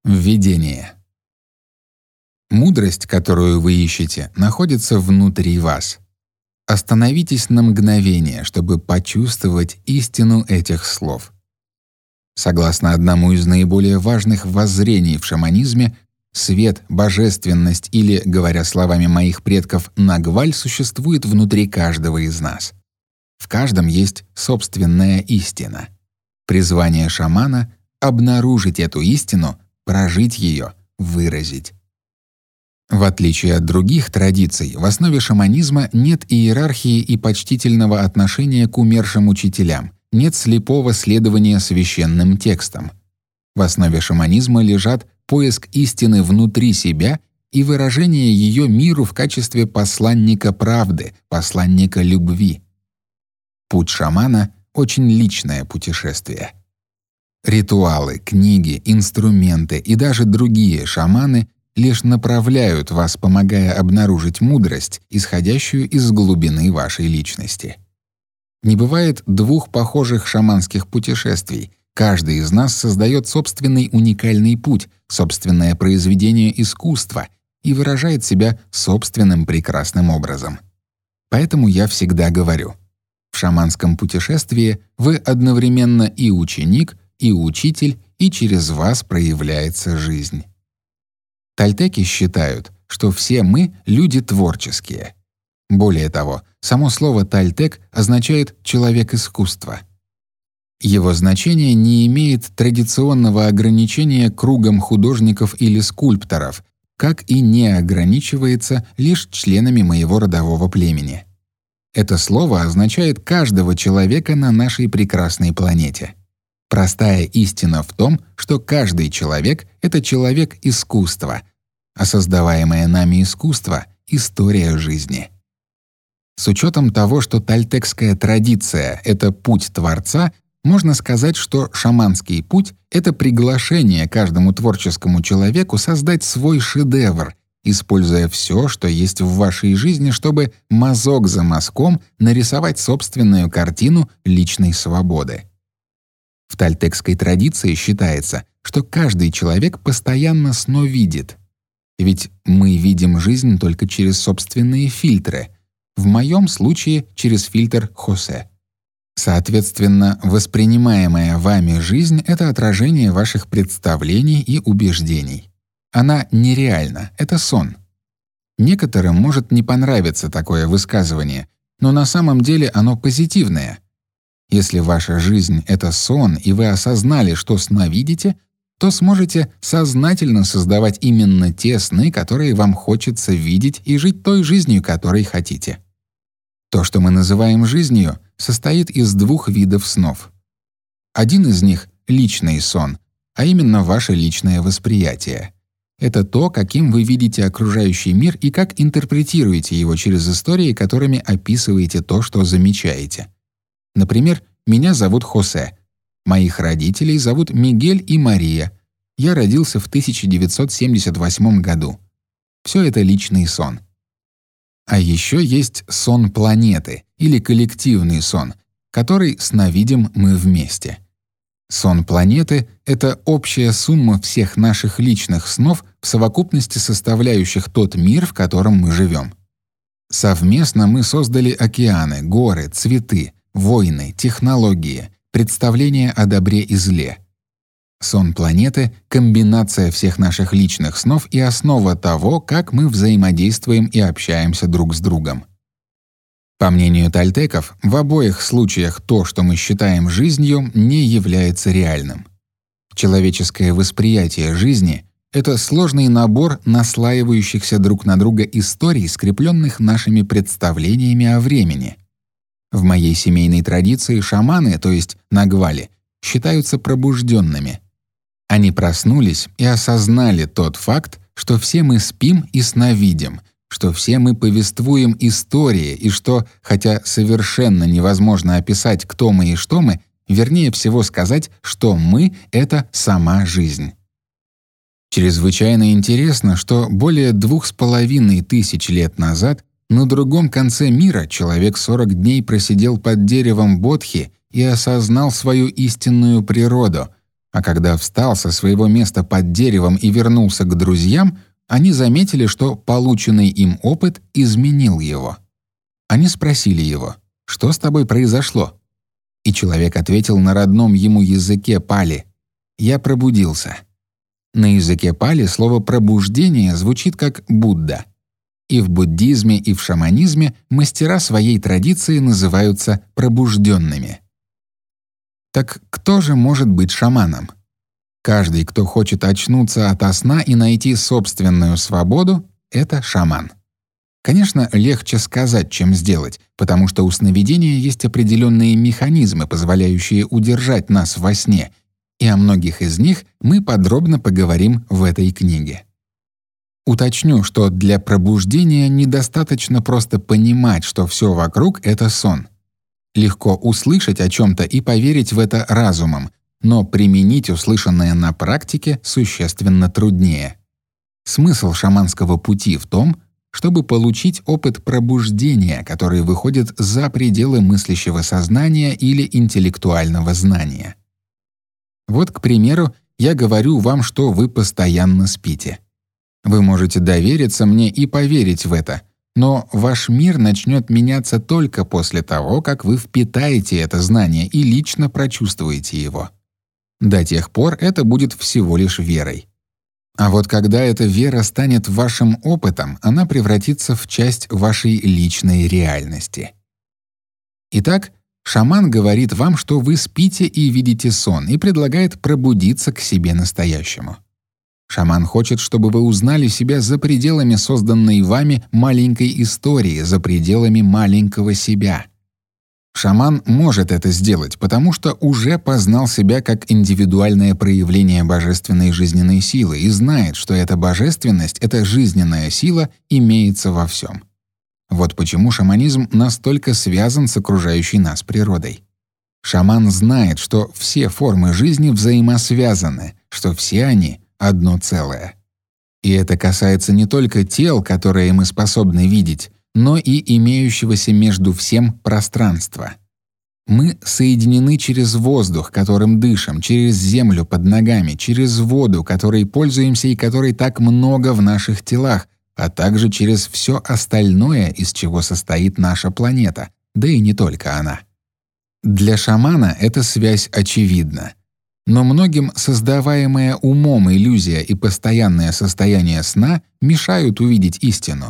Введение. Мудрость, которую вы ищете, находится внутри вас. Остановитесь на мгновение, чтобы почувствовать истину этих слов. Согласно одному из наиболее важных воззрений в шаманизме, свет, божественность или, говоря словами моих предков, нагваль существует внутри каждого из нас. В каждом есть собственная истина. Призвание шамана — обнаружить эту истину, прожить ее, выразить. В отличие от других традиций, в основе шаманизма нет иерархии и почтительного отношения к умершим учителям, нет слепого следования священным текстам. В основе шаманизма лежат поиск истины внутри себя и выражение ее миру в качестве посланника правды, посланника любви. Путь шамана — очень личное путешествие. Ритуалы, книги, инструменты и даже другие шаманы лишь направляют вас, помогая обнаружить мудрость, исходящую из глубины вашей личности. Не бывает двух похожих шаманских путешествий. Каждый из нас создает собственный уникальный путь, собственное произведение искусства и выражает себя собственным прекрасным образом. Поэтому я всегда говорю: в шаманском путешествии вы одновременно и ученик, и учитель, и через вас проявляется жизнь. Тольтеки считают, что все мы — люди творческие. Более того, само слово «тольтек» означает «человек искусства». Его значение не имеет традиционного ограничения кругом художников или скульпторов, как и не ограничивается лишь членами моего родового племени. Это слово означает каждого человека на нашей прекрасной планете. Простая истина в том, что каждый человек — это человек искусства, а создаваемое нами искусство — история жизни. С учетом того, что тольтекская традиция — это путь Творца, можно сказать, что шаманский путь — это приглашение каждому творческому человеку создать свой шедевр, используя все, что есть в вашей жизни, чтобы мазок за мазком нарисовать собственную картину личной свободы. В тольтекской традиции считается, что каждый человек постоянно сновидит. Ведь мы видим жизнь только через собственные фильтры. В моем случае через фильтр Хосе. Соответственно, воспринимаемая вами жизнь — это отражение ваших представлений и убеждений. Она нереальна, это сон. Некоторым может не понравиться такое высказывание, но на самом деле оно позитивное. Если ваша жизнь — это сон, и вы осознали, что сновидите, то сможете сознательно создавать именно те сны, которые вам хочется видеть, и жить той жизнью, которой хотите. То, что мы называем жизнью, состоит из двух видов снов. Один из них — личный сон, а именно ваше личное восприятие. Это то, каким вы видите окружающий мир и как интерпретируете его через истории, которыми описываете то, что замечаете. Например, меня зовут Хосе. Моих родителей зовут Мигель и Мария. Я родился в 1978 году. Все это личный сон. А еще есть сон планеты или коллективный сон, который сновидим мы вместе. Сон планеты — это общая сумма всех наших личных снов в совокупности составляющих тот мир, в котором мы живем. Совместно мы создали океаны, горы, цветы, войны, технологии, представления о добре и зле. Сон планеты — комбинация всех наших личных снов и основа того, как мы взаимодействуем и общаемся друг с другом. По мнению тольтеков, в обоих случаях то, что мы считаем жизнью, не является реальным. Человеческое восприятие жизни — это сложный набор наслаивающихся друг на друга историй, скрепленных нашими представлениями о времени. В моей семейной традиции шаманы, то есть нагвали, считаются пробужденными. Они проснулись и осознали тот факт, что все мы спим и сновидим, что все мы повествуем истории и что, хотя совершенно невозможно описать, кто мы и что мы, вернее всего сказать, что мы — это сама жизнь. Чрезвычайно интересно, что более 2500 лет назад на другом конце мира человек 40 дней просидел под деревом бодхи и осознал свою истинную природу, А когда встал со своего места под деревом и вернулся к друзьям, они заметили, что полученный им опыт изменил его. Они спросили его: «Что с тобой произошло?» И человек ответил на родном ему языке пали: «Я пробудился». На языке пали слово «пробуждение» звучит как «Будда». И в буддизме, и в шаманизме мастера своей традиции называются пробужденными. Так кто же может быть шаманом? Каждый, кто хочет очнуться ото сна и найти собственную свободу, — это шаман. Конечно, легче сказать, чем сделать, потому что у сновидения есть определенные механизмы, позволяющие удержать нас во сне, и о многих из них мы подробно поговорим в этой книге. Уточню, что для пробуждения недостаточно просто понимать, что все вокруг — это сон. Легко услышать о чем-то и поверить в это разумом, но применить услышанное на практике существенно труднее. Смысл шаманского пути в том, чтобы получить опыт пробуждения, который выходит за пределы мыслящего сознания или интеллектуального знания. Вот, к примеру, я говорю вам, что вы постоянно спите. Вы можете довериться мне и поверить в это, но ваш мир начнет меняться только после того, как вы впитаете это знание и лично прочувствуете его. До тех пор это будет всего лишь верой. А вот когда эта вера станет вашим опытом, она превратится в часть вашей личной реальности. Итак, шаман говорит вам, что вы спите и видите сон, и предлагает пробудиться к себе настоящему. Шаман хочет, чтобы вы узнали себя за пределами созданной вами маленькой истории, за пределами маленького себя. Шаман может это сделать, потому что уже познал себя как индивидуальное проявление божественной жизненной силы и знает, что эта божественность, эта жизненная сила имеется во всем. Вот почему шаманизм настолько связан с окружающей нас природой. Шаман знает, что все формы жизни взаимосвязаны, что все они — одно целое. И это касается не только тел, которые мы способны видеть, но и имеющегося между всем пространства. Мы соединены через воздух, которым дышим, через землю под ногами, через воду, которой пользуемся и которой так много в наших телах, а также через все остальное, из чего состоит наша планета, да и не только она. Для шамана эта связь очевидна. Но многим создаваемая умом иллюзия и постоянное состояние сна мешают увидеть истину.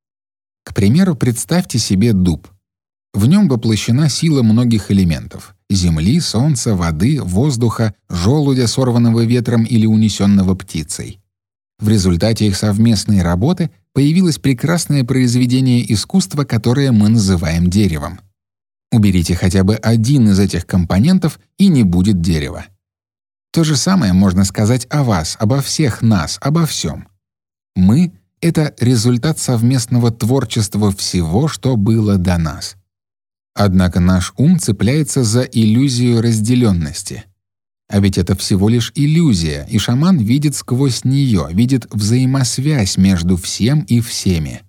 К примеру, представьте себе дуб. В нем воплощена сила многих элементов — земли, солнца, воды, воздуха, желудя, сорванного ветром или унесенного птицей. В результате их совместной работы появилось прекрасное произведение искусства, которое мы называем деревом. Уберите хотя бы один из этих компонентов, и не будет дерева. То же самое можно сказать о вас, обо всех нас, обо всем. Мы — это результат совместного творчества всего, что было до нас. Однако наш ум цепляется за иллюзию разделенности. А ведь это всего лишь иллюзия, и шаман видит сквозь нее, видит взаимосвязь между всем и всеми.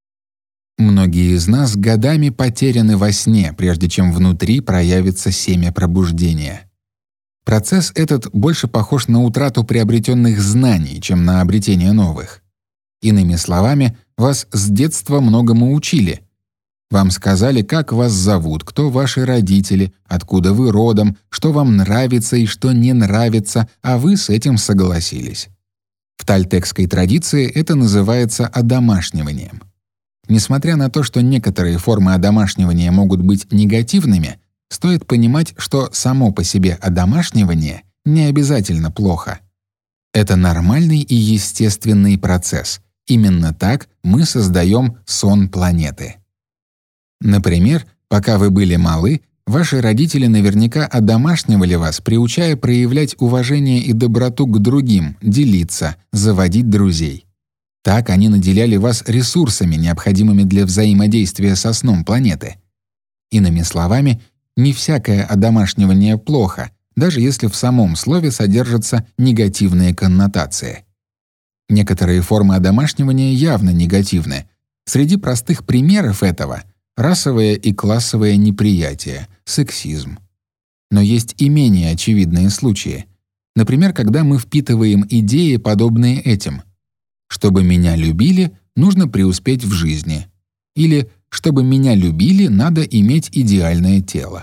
Многие из нас годами потеряны во сне, прежде чем внутри проявится семя пробуждения. Процесс этот больше похож на утрату приобретенных знаний, чем на обретение новых. Иными словами, вас с детства многому учили. Вам сказали, как вас зовут, кто ваши родители, откуда вы родом, что вам нравится и что не нравится, а вы с этим согласились. В тольтекской традиции это называется одомашниванием. Несмотря на то, что некоторые формы одомашнивания могут быть негативными, стоит понимать, что само по себе одомашнивание не обязательно плохо. Это нормальный и естественный процесс. Именно так мы создаем сон планеты. Например, пока вы были малы, ваши родители наверняка одомашнивали вас, приучая проявлять уважение и доброту к другим, делиться, заводить друзей. Так они наделяли вас ресурсами, необходимыми для взаимодействия со сном планеты. Иными словами, не всякое одомашнивание плохо, даже если в самом слове содержатся негативные коннотации. Некоторые формы одомашнивания явно негативны. Среди простых примеров этого — расовое и классовое неприятие, сексизм. Но есть и менее очевидные случаи. Например, когда мы впитываем идеи, подобные этим: «Чтобы меня любили, нужно преуспеть в жизни» или «Чтобы меня любили, надо иметь идеальное тело».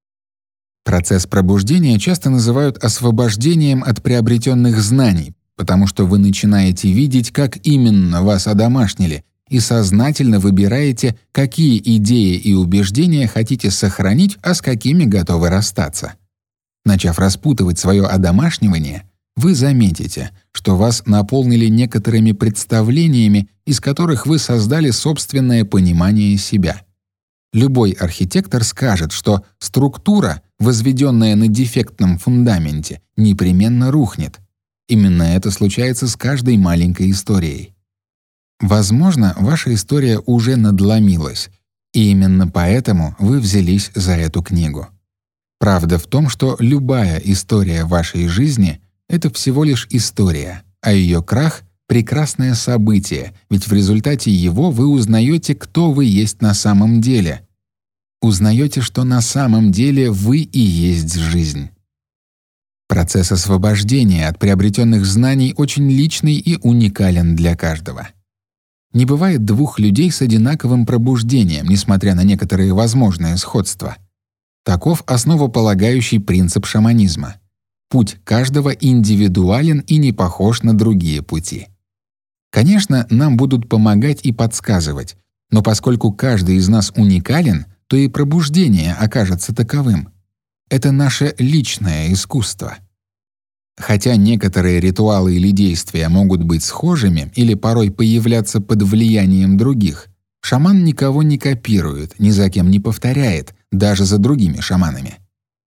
Процесс пробуждения часто называют освобождением от приобретенных знаний, потому что вы начинаете видеть, как именно вас одомашнили, и сознательно выбираете, какие идеи и убеждения хотите сохранить, а с какими готовы расстаться. Начав распутывать свое одомашнивание, вы заметите, что вас наполнили некоторыми представлениями, из которых вы создали собственное понимание себя. Любой архитектор скажет, что структура, возведенная на дефектном фундаменте, непременно рухнет. Именно это случается с каждой маленькой историей. Возможно, ваша история уже надломилась, и именно поэтому вы взялись за эту книгу. Правда в том, что любая история вашей жизни — это всего лишь история, а ее крах — прекрасное событие, ведь в результате его вы узнаете, кто вы есть на самом деле. Узнаете, что на самом деле вы и есть жизнь. Процесс освобождения от приобретенных знаний очень личный и уникален для каждого. Не бывает двух людей с одинаковым пробуждением, несмотря на некоторые возможные сходства. Таков основополагающий принцип шаманизма. Путь каждого индивидуален и не похож на другие пути. Конечно, нам будут помогать и подсказывать, но поскольку каждый из нас уникален, то и пробуждение окажется таковым. Это наше личное искусство. Хотя некоторые ритуалы или действия могут быть схожими или порой появляться под влиянием других, шаман никого не копирует, ни за кем не повторяет, даже за другими шаманами.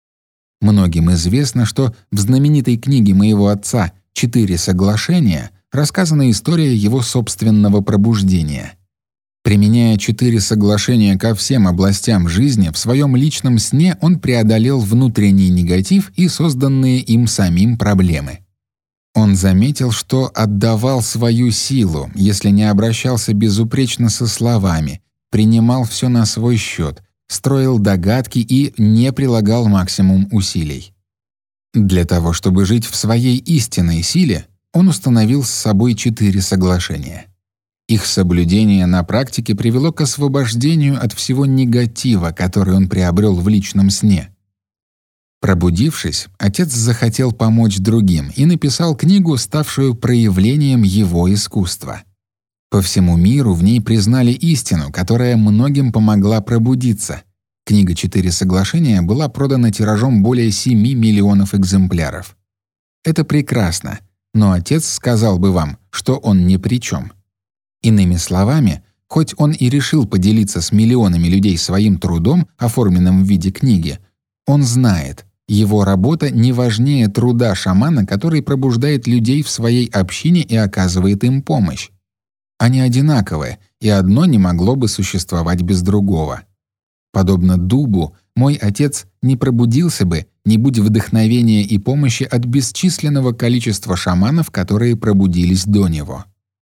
Многим известно, что в знаменитой книге моего отца «4 соглашения» рассказана история его собственного пробуждения. Применяя 4 соглашения ко всем областям жизни, в своем личном сне он преодолел внутренний негатив и созданные им самим проблемы. Он заметил, что отдавал свою силу, если не обращался безупречно со словами, принимал все на свой счет, строил догадки и не прилагал максимум усилий. Для того, чтобы жить в своей истинной силе, он установил с собой 4 соглашения. Их соблюдение на практике привело к освобождению от всего негатива, который он приобрел в личном сне. Пробудившись, отец захотел помочь другим и написал книгу, ставшую проявлением его искусства. По всему миру в ней признали истину, которая многим помогла пробудиться. Книга «4 соглашения» была продана тиражом более 7 миллионов экземпляров. Это прекрасно, но отец сказал бы вам, что он ни при чем. Иными словами, хоть он и решил поделиться с миллионами людей своим трудом, оформленным в виде книги, он знает, его работа не важнее труда шамана, который пробуждает людей в своей общине и оказывает им помощь. Они одинаковые, и одно не могло бы существовать без другого. Подобно дубу, мой отец не пробудился бы, не будь вдохновения и помощи от бесчисленного количества шаманов, которые пробудились до него.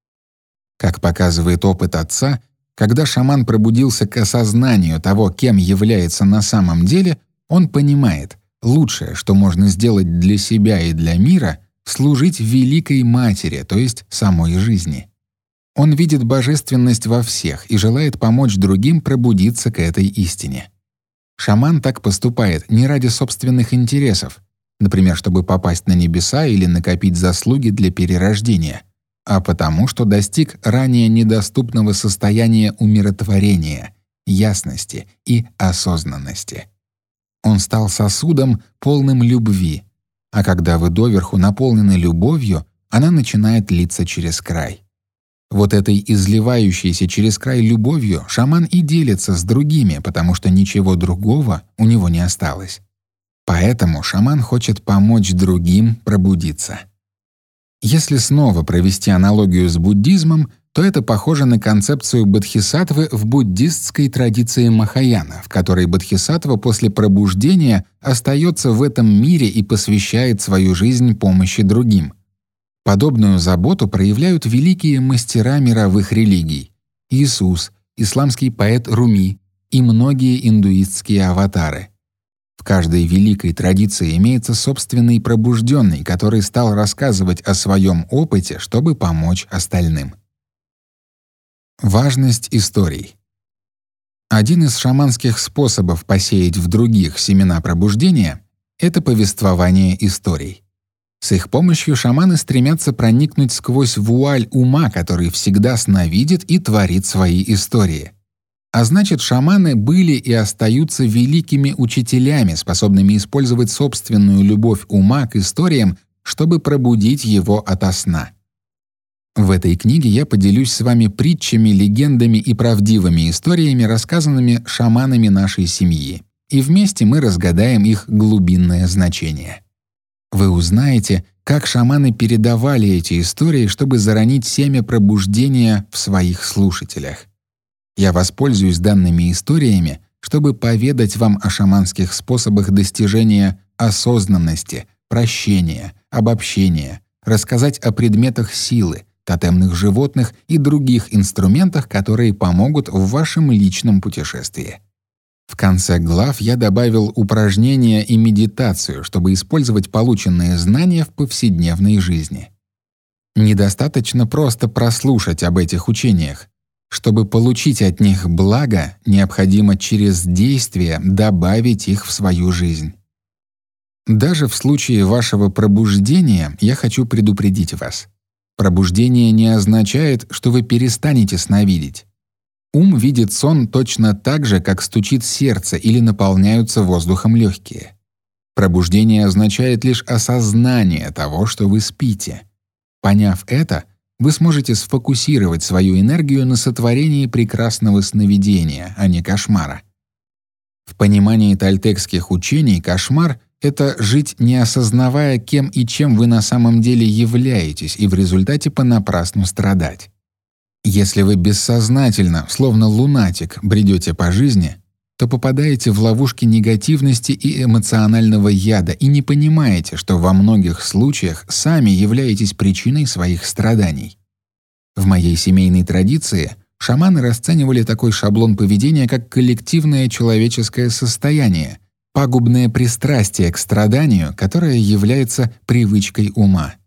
Как показывает опыт отца, когда шаман пробудился к осознанию того, кем является на самом деле, он понимает, лучшее, что можно сделать для себя и для мира, служить Великой Матери, то есть самой жизни. Он видит божественность во всех и желает помочь другим пробудиться к этой истине. Шаман так поступает не ради собственных интересов, например, чтобы попасть на небеса или накопить заслуги для перерождения, а потому, что достиг ранее недоступного состояния умиротворения, ясности и осознанности. Он стал сосудом, полным любви, а когда вы доверху наполнены любовью, она начинает литься через край. Вот этой изливающейся через край любовью шаман и делится с другими, потому что ничего другого у него не осталось. Поэтому шаман хочет помочь другим пробудиться. Если снова провести аналогию с буддизмом, то это похоже на концепцию бодхисаттвы в буддистской традиции Махаяна, в которой бодхисаттва после пробуждения остается в этом мире и посвящает свою жизнь помощи другим. Подобную заботу проявляют великие мастера мировых религий — Иисус, исламский поэт Руми и многие индуистские аватары. В каждой великой традиции имеется собственный пробужденный, который стал рассказывать о своем опыте, чтобы помочь остальным. Важность историй. Один из шаманских способов посеять в других семена пробуждения — это повествование историй. С их помощью шаманы стремятся проникнуть сквозь вуаль ума, который всегда сновидит и творит свои истории. А значит, шаманы были и остаются великими учителями, способными использовать собственную любовь ума к историям, чтобы пробудить его ото сна. В этой книге я поделюсь с вами притчами, легендами и правдивыми историями, рассказанными шаманами нашей семьи, и вместе мы разгадаем их глубинное значение. Вы узнаете, как шаманы передавали эти истории, чтобы заронить семя пробуждения в своих слушателях. Я воспользуюсь данными историями, чтобы поведать вам о шаманских способах достижения осознанности, прощения, обобщения, рассказать о предметах силы, тотемных животных и других инструментах, которые помогут в вашем личном путешествии. В конце глав я добавил упражнения и медитацию, чтобы использовать полученные знания в повседневной жизни. Недостаточно просто прослушать об этих учениях. Чтобы получить от них благо, необходимо через действие добавить их в свою жизнь. Даже в случае вашего пробуждения я хочу предупредить вас. Пробуждение не означает, что вы перестанете сновидеть. Ум видит сон точно так же, как стучит сердце или наполняются воздухом легкие. Пробуждение означает лишь осознание того, что вы спите. Поняв это, вы сможете сфокусировать свою энергию на сотворении прекрасного сновидения, а не кошмара. В понимании тольтекских учений кошмар — это жить, не осознавая, кем и чем вы на самом деле являетесь, и в результате понапрасну страдать. Если вы бессознательно, словно лунатик, бредете по жизни, то попадаете в ловушки негативности и эмоционального яда и не понимаете, что во многих случаях сами являетесь причиной своих страданий. В моей семейной традиции шаманы расценивали такой шаблон поведения как коллективное человеческое состояние, пагубное пристрастие к страданию, которое является привычкой ума.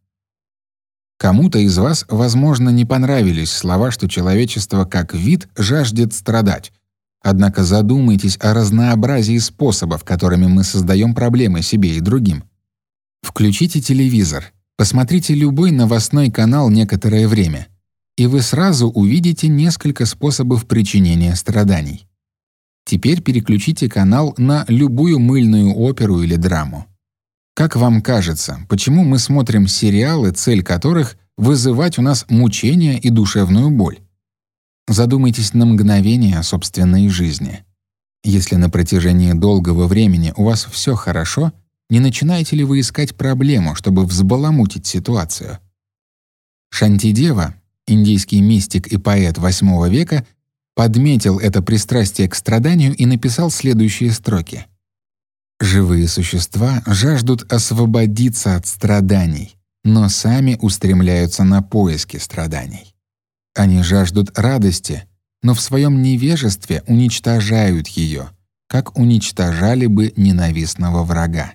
Кому-то из вас, возможно, не понравились слова, что человечество как вид жаждет страдать. Однако задумайтесь о разнообразии способов, которыми мы создаем проблемы себе и другим. Включите телевизор, посмотрите любой новостной канал некоторое время, и вы сразу увидите несколько способов причинения страданий. Теперь переключите канал на любую мыльную оперу или драму. Как вам кажется, почему мы смотрим сериалы, цель которых — вызывать у нас мучения и душевную боль? Задумайтесь на мгновение о собственной жизни. Если на протяжении долгого времени у вас все хорошо, не начинаете ли вы искать проблему, чтобы взбаламутить ситуацию? Шантидева, индийский мистик и поэт VIII века, подметил это пристрастие к страданию и написал следующие строки. «Живые существа жаждут освободиться от страданий, но сами устремляются на поиски страданий. Они жаждут радости, но в своем невежестве уничтожают ее, как уничтожали бы ненавистного врага.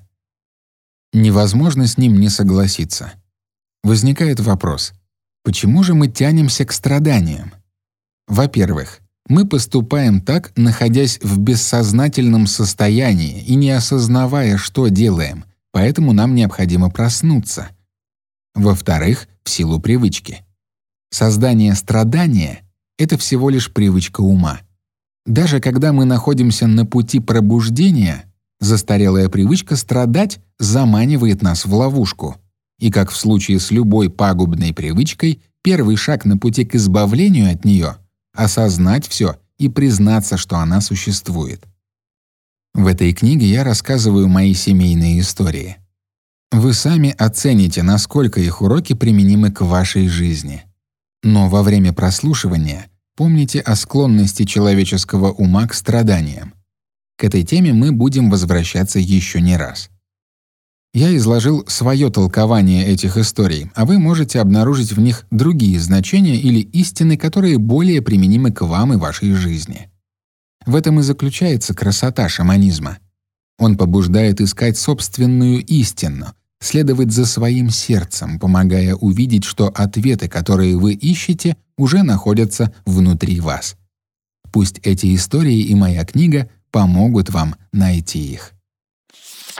Невозможно с ним не согласиться. Возникает вопрос: почему же мы тянемся к страданиям? Во-первых, мы поступаем так, находясь в бессознательном состоянии и не осознавая, что делаем, поэтому нам необходимо проснуться. Во-вторых, в силу привычки. Создание страдания — это всего лишь привычка ума. Даже когда мы находимся на пути пробуждения, застарелая привычка страдать заманивает нас в ловушку. И как в случае с любой пагубной привычкой, первый шаг на пути к избавлению от нее — осознать все и признаться, что она существует. В этой книге я рассказываю мои семейные истории. Вы сами оцените, насколько их уроки применимы к вашей жизни. Но во время прослушивания помните о склонности человеческого ума к страданиям. К этой теме мы будем возвращаться еще не раз. Я изложил свое толкование этих историй, а вы можете обнаружить в них другие значения или истины, которые более применимы к вам и вашей жизни. В этом и заключается красота шаманизма. Он побуждает искать собственную истину, следовать за своим сердцем, помогая увидеть, что ответы, которые вы ищете, уже находятся внутри вас. Пусть эти истории и моя книга помогут вам найти их.